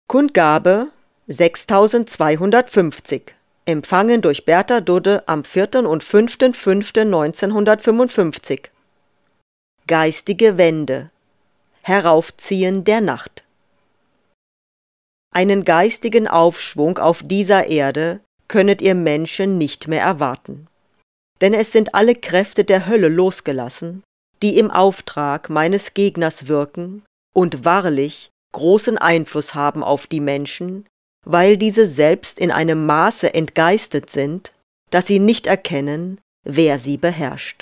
Kundgabe 6250, empfangen durch Bertha Dudde am 4. und 5.5.1955. Geistige Wende, Heraufziehen der Nacht. Einen geistigen Aufschwung auf dieser Erde könnet ihr Menschen nicht mehr erwarten. Denn es sind alle Kräfte der Hölle losgelassen, die im Auftrag meines Gegners wirken und wahrlich großen Einfluss haben auf die Menschen, weil diese selbst in einem Maße entgeistet sind, dass sie nicht erkennen, wer sie beherrscht.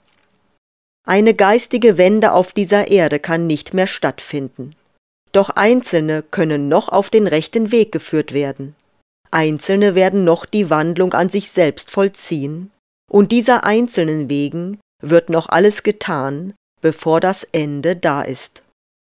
Eine geistige Wende auf dieser Erde kann nicht mehr stattfinden. Doch Einzelne können noch auf den rechten Weg geführt werden. Einzelne werden noch die Wandlung an sich selbst vollziehen, und dieser einzelnen wegen wird noch alles getan, bevor das Ende da ist.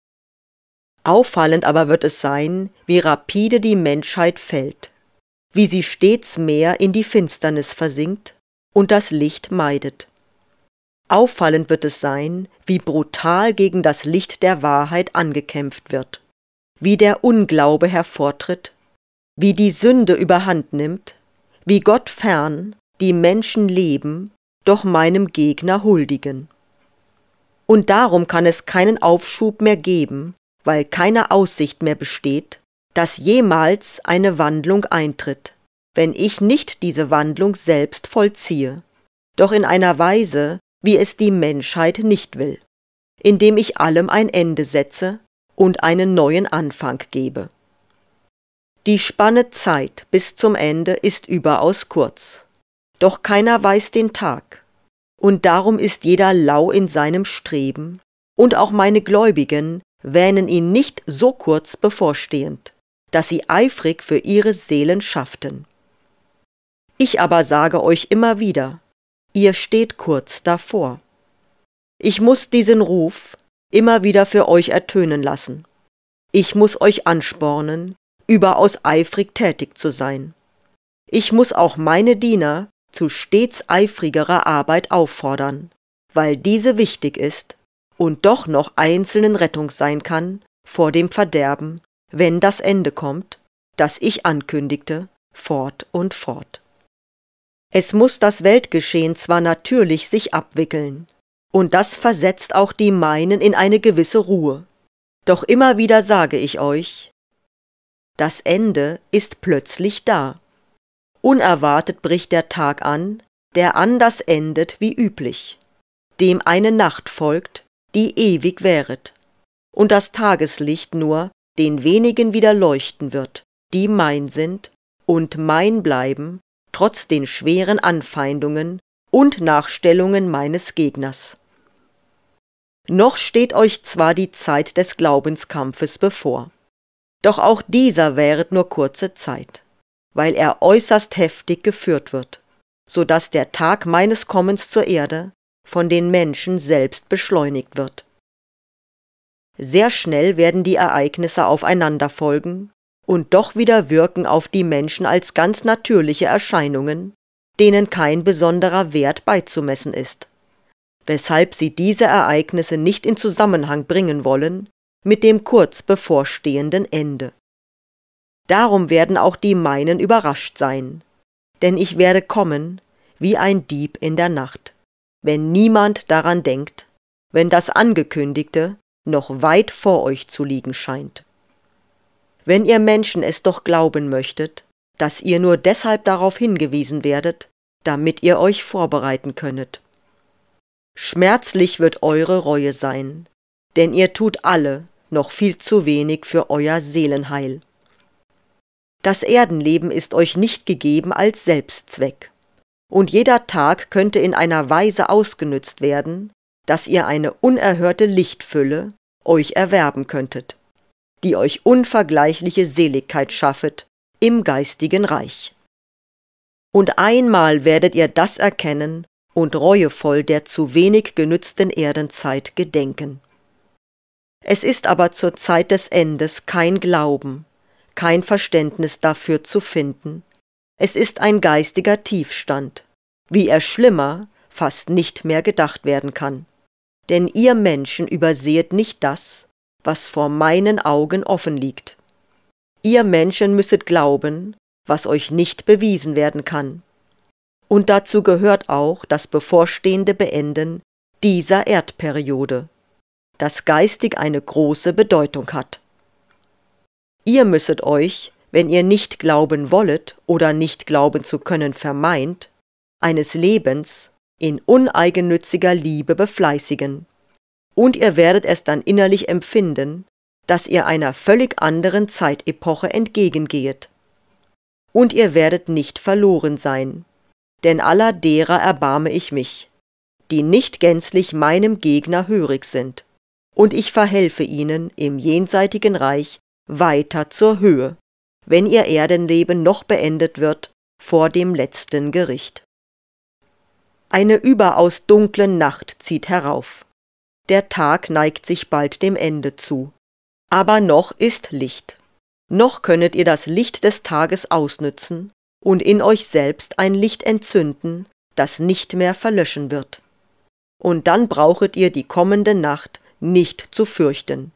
Auffallend aber wird es sein, wie rapide die Menschheit fällt, wie sie stets mehr in die Finsternis versinkt und das Licht meidet. Auffallend wird es sein, wie brutal gegen das Licht der Wahrheit angekämpft wird, wie der Unglaube hervortritt, wie die Sünde überhand nimmt, wie Gott fern die Menschen leben, doch meinem Gegner huldigen. Und darum kann es keinen Aufschub mehr geben, weil keine Aussicht mehr besteht, dass jemals eine Wandlung eintritt, wenn ich nicht diese Wandlung selbst vollziehe, doch in einer Weise, wie es die Menschheit nicht will, indem ich allem ein Ende setze und einen neuen Anfang gebe. Die Spanne Zeit bis zum Ende ist überaus kurz, doch keiner weiß den Tag, und darum ist jeder lau in seinem Streben, und auch meine Gläubigen wähnen ihn nicht so kurz bevorstehend, dass sie eifrig für ihre Seelen schafften. Ich aber sage euch immer wieder, ihr steht kurz davor. Ich muss diesen Ruf immer wieder für euch ertönen lassen. Ich muss euch anspornen, überaus eifrig tätig zu sein. Ich muss auch meine Diener zu stets eifrigerer Arbeit auffordern, weil diese wichtig ist und doch noch einzelnen Rettung sein kann vor dem Verderben, wenn das Ende kommt, das ich ankündigte, fort und fort. Es muss das Weltgeschehen zwar natürlich sich abwickeln, und das versetzt auch die meinen in eine gewisse Ruhe, doch immer wieder sage ich euch, das Ende ist plötzlich da. Unerwartet bricht der Tag an, der anders endet wie üblich, dem eine Nacht folgt, die ewig währet, und das Tageslicht nur den wenigen wieder leuchten wird, die mein sind und mein bleiben, trotz den schweren Anfeindungen und Nachstellungen meines Gegners. Noch steht euch zwar die Zeit des Glaubenskampfes bevor, doch auch dieser währet nur kurze Zeit, weil er äußerst heftig geführt wird, so dass der Tag meines Kommens zur Erde von den Menschen selbst beschleunigt wird. Sehr schnell werden die Ereignisse aufeinander folgen und doch wieder wirken auf die Menschen als ganz natürliche Erscheinungen, denen kein besonderer Wert beizumessen ist, weshalb sie diese Ereignisse nicht in Zusammenhang bringen wollen mit dem kurz bevorstehenden Ende. Darum werden auch die meinen überrascht sein, denn ich werde kommen wie ein Dieb in der Nacht, wenn niemand daran denkt, wenn das Angekündigte noch weit vor euch zu liegen scheint. Wenn ihr Menschen es doch glauben möchtet, dass ihr nur deshalb darauf hingewiesen werdet, damit ihr euch vorbereiten könnet. Schmerzlich wird eure Reue sein, denn ihr tut alle noch viel zu wenig für euer Seelenheil. Das Erdenleben ist euch nicht gegeben als Selbstzweck, und jeder Tag könnte in einer Weise ausgenützt werden, dass ihr eine unerhörte Lichtfülle euch erwerben könntet, die euch unvergleichliche Seligkeit schaffet im geistigen Reich. Und einmal werdet ihr das erkennen und reuevoll der zu wenig genützten Erdenzeit gedenken. Es ist aber zur Zeit des Endes kein Glauben, kein Verständnis dafür zu finden. Es ist ein geistiger Tiefstand, wie er schlimmer fast nicht mehr gedacht werden kann. Denn ihr Menschen übersehet nicht das, was vor meinen Augen offen liegt. Ihr Menschen müsset glauben, was euch nicht bewiesen werden kann. Und dazu gehört auch das bevorstehende Beenden dieser Erdperiode, das geistig eine große Bedeutung hat. Ihr müsset euch, wenn ihr nicht glauben wollet oder nicht glauben zu können vermeint, eines Lebens in uneigennütziger Liebe befleißigen, und ihr werdet es dann innerlich empfinden, dass ihr einer völlig anderen Zeitepoche entgegengehet. Und ihr werdet nicht verloren sein, denn aller derer erbarme ich mich, die nicht gänzlich meinem Gegner hörig sind, und ich verhelfe ihnen im jenseitigen Reich weiter zur Höhe, wenn ihr Erdenleben noch beendet wird vor dem letzten Gericht. Eine überaus dunkle Nacht zieht herauf. Der Tag neigt sich bald dem Ende zu. Aber noch ist Licht. Noch könnet ihr das Licht des Tages ausnützen und in euch selbst ein Licht entzünden, das nicht mehr verlöschen wird. Und dann brauchet ihr die kommende Nacht nicht zu fürchten.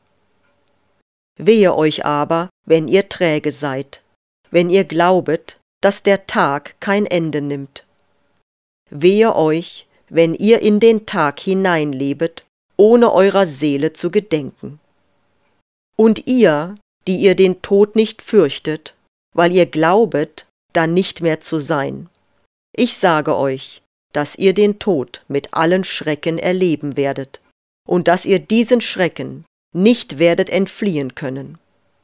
Wehe euch aber, wenn ihr träge seid, wenn ihr glaubet, dass der Tag kein Ende nimmt. Wehe euch, wenn ihr in den Tag hineinlebet, ohne eurer Seele zu gedenken. Und ihr, die ihr den Tod nicht fürchtet, weil ihr glaubet, dann nicht mehr zu sein. Ich sage euch, dass ihr den Tod mit allen Schrecken erleben werdet und dass ihr diesen Schrecken nicht werdet entfliehen können.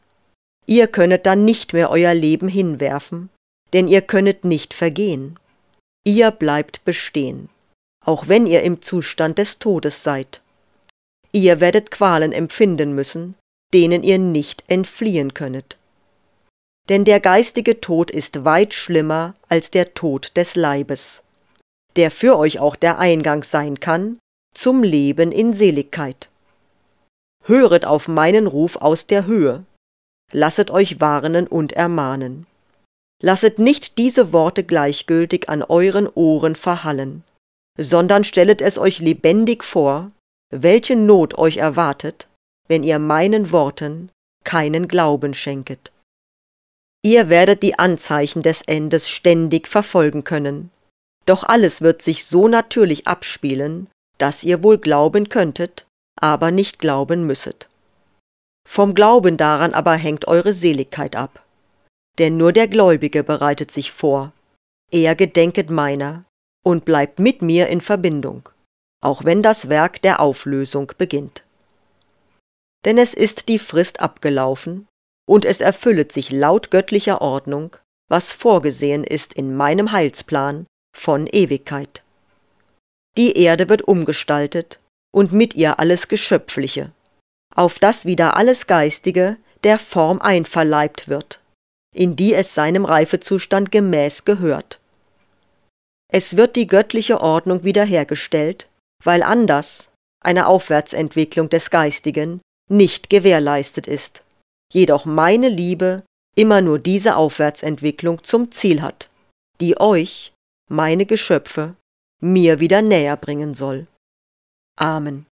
Ihr könnet dann nicht mehr euer Leben hinwerfen, denn ihr könnet nicht vergehen. Ihr bleibt bestehen, auch wenn ihr im Zustand des Todes seid. Ihr werdet Qualen empfinden müssen, denen ihr nicht entfliehen könnet. Denn der geistige Tod ist weit schlimmer als der Tod des Leibes, der für euch auch der Eingang sein kann zum Leben in Seligkeit. Höret auf meinen Ruf aus der Höhe, lasset euch warnen und ermahnen. Lasset nicht diese Worte gleichgültig an euren Ohren verhallen, sondern stellet es euch lebendig vor, welche Not euch erwartet, wenn ihr meinen Worten keinen Glauben schenket. Ihr werdet die Anzeichen des Endes ständig verfolgen können, doch alles wird sich so natürlich abspielen, dass ihr wohl glauben könntet, aber nicht glauben müsset. Vom Glauben daran aber hängt eure Seligkeit ab. Denn nur der Gläubige bereitet sich vor, er gedenket meiner und bleibt mit mir in Verbindung, auch wenn das Werk der Auflösung beginnt. Denn es ist die Frist abgelaufen, und es erfüllet sich laut göttlicher Ordnung, was vorgesehen ist in meinem Heilsplan von Ewigkeit. Die Erde wird umgestaltet und mit ihr alles Geschöpfliche, auf das wieder alles Geistige der Form einverleibt wird, in die es seinem Reifezustand gemäß gehört. Es wird die göttliche Ordnung wiederhergestellt, weil anders eine Aufwärtsentwicklung des Geistigen nicht gewährleistet ist, jedoch meine Liebe immer nur diese Aufwärtsentwicklung zum Ziel hat, die euch, meine Geschöpfe, mir wieder näher bringen soll. Amen.